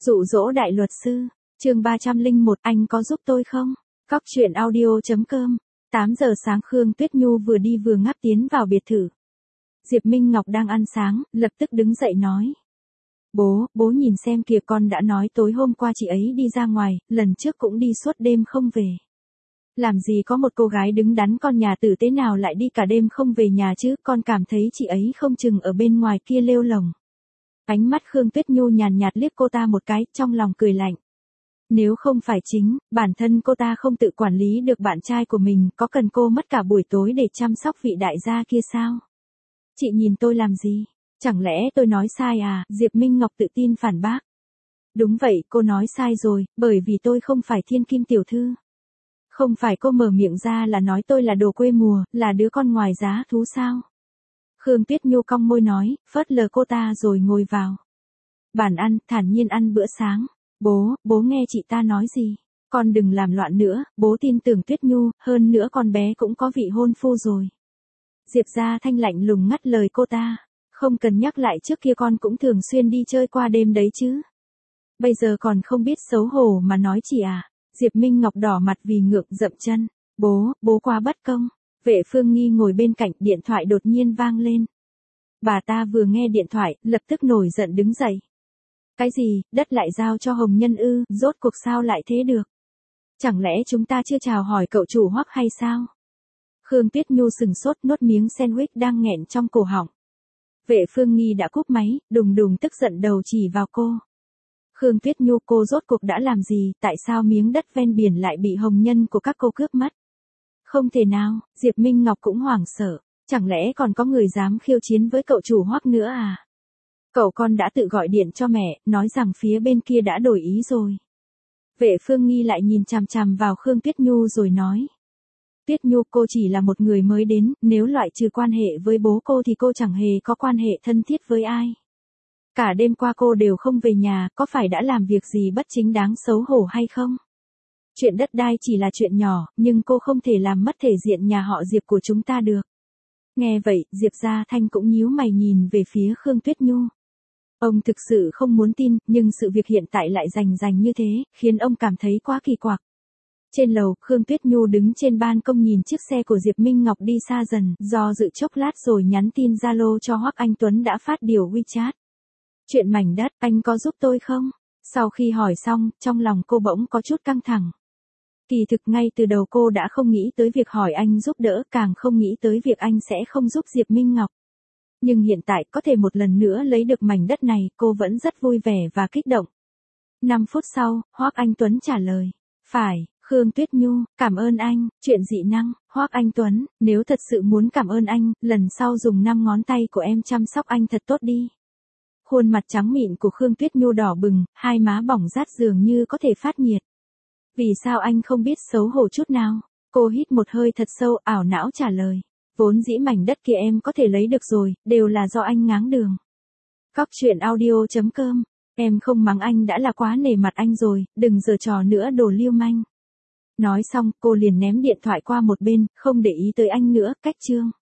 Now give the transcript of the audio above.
Dụ dỗ đại luật sư, chương 301, anh có giúp tôi không? Cóc truyện audio.com. 8 giờ sáng Khương Tuyết Nhu vừa đi vừa ngáp tiến vào biệt thự. Diệp Minh Ngọc đang ăn sáng, lập tức đứng dậy nói. Bố nhìn xem kìa, con đã nói tối hôm qua chị ấy đi ra ngoài, lần trước cũng đi suốt đêm không về. Làm gì có một cô gái đứng đắn con nhà tử tế nào lại đi cả đêm không về nhà chứ, con cảm thấy chị ấy không chừng ở bên ngoài kia lêu lồng. Ánh mắt Khương Tuyết Nhu nhàn nhạt liếc cô ta một cái, trong lòng cười lạnh. Nếu không phải chính, bản thân cô ta không tự quản lý được bạn trai của mình, có cần cô mất cả buổi tối để chăm sóc vị đại gia kia sao? Chị nhìn tôi làm gì? Chẳng lẽ tôi nói sai à? Diệp Minh Ngọc tự tin phản bác. Đúng vậy, cô nói sai rồi, bởi vì tôi không phải thiên kim tiểu thư. Không phải cô mở miệng ra là nói tôi là đồ quê mùa, là đứa con ngoài giá thú sao? Khương Tuyết Nhu cong môi nói, phớt lờ cô ta rồi ngồi vào bàn ăn, thản nhiên ăn bữa sáng. Bố nghe chị ta nói gì? Con đừng làm loạn nữa, bố tin tưởng Tuyết Nhu, hơn nữa con bé cũng có vị hôn phu rồi. Diệp Gia Thanh lạnh lùng ngắt lời cô ta. Không cần nhắc lại, trước kia con cũng thường xuyên đi chơi qua đêm đấy chứ. Bây giờ còn không biết xấu hổ mà nói chị à? Diệp Minh Ngọc đỏ mặt vì ngượng dậm chân. Bố quá bất công. Vệ Phương Nghi ngồi bên cạnh, điện thoại đột nhiên vang lên. Bà ta vừa nghe điện thoại, lập tức nổi giận đứng dậy. Cái gì, đất lại giao cho Hồng Nhân ư, rốt cuộc sao lại thế được? Chẳng lẽ chúng ta chưa chào hỏi cậu chủ Hoắc hay sao? Khương Tuyết Nhu sừng sốt nuốt miếng sandwich đang nghẹn trong cổ họng. Vệ Phương Nghi đã cúp máy, đùng đùng tức giận đầu chỉ vào cô. Khương Tuyết Nhu, cô rốt cuộc đã làm gì, tại sao miếng đất ven biển lại bị Hồng Nhân của các cô cướp mất? Không thể nào, Diệp Minh Ngọc cũng hoảng sợ, chẳng lẽ còn có người dám khiêu chiến với cậu chủ Hoắc nữa à? Cậu con đã tự gọi điện cho mẹ, nói rằng phía bên kia đã đổi ý rồi. Vệ Phương Nghi lại nhìn chằm chằm vào Khương Tuyết Nhu rồi nói. Tuyết Nhu, cô chỉ là một người mới đến, nếu loại trừ quan hệ với bố cô thì cô chẳng hề có quan hệ thân thiết với ai. Cả đêm qua cô đều không về nhà, có phải đã làm việc gì bất chính đáng xấu hổ hay không? Chuyện đất đai chỉ là chuyện nhỏ, nhưng cô không thể làm mất thể diện nhà họ Diệp của chúng ta được. Nghe vậy, Diệp Gia Thanh cũng nhíu mày nhìn về phía Khương Tuyết Nhu. Ông thực sự không muốn tin, nhưng sự việc hiện tại lại rành như thế, khiến ông cảm thấy quá kỳ quặc. Trên lầu, Khương Tuyết Nhu đứng trên ban công nhìn chiếc xe của Diệp Minh Ngọc đi xa dần, do dự chốc lát rồi nhắn tin Zalo cho Hoắc Anh Tuấn đã phát điều WeChat. Chuyện mảnh đất, anh có giúp tôi không? Sau khi hỏi xong, trong lòng cô bỗng có chút căng thẳng. Kỳ thực ngay từ đầu cô đã không nghĩ tới việc hỏi anh giúp đỡ, càng không nghĩ tới việc anh sẽ không giúp Diệp Minh Ngọc. Nhưng hiện tại có thể một lần nữa lấy được mảnh đất này, cô vẫn rất vui vẻ và kích động. 5 phút sau, Hoắc Anh Tuấn trả lời. Phải, Khương Tuyết Nhu, cảm ơn anh, chuyện dị năng, Hoắc Anh Tuấn, nếu thật sự muốn cảm ơn anh, lần sau dùng 5 ngón tay của em chăm sóc anh thật tốt đi. Khuôn mặt trắng mịn của Khương Tuyết Nhu đỏ bừng, hai má bỏng rát dường như có thể phát nhiệt. Vì sao anh không biết xấu hổ chút nào? Cô hít một hơi thật sâu, ảo não trả lời. Vốn dĩ mảnh đất kia em có thể lấy được rồi, đều là do anh ngáng đường. Cóc truyện audio.com. Em không mắng anh đã là quá nể mặt anh rồi, đừng giở trò nữa đồ lưu manh. Nói xong, cô liền ném điện thoại qua một bên, không để ý tới anh nữa, cách chương.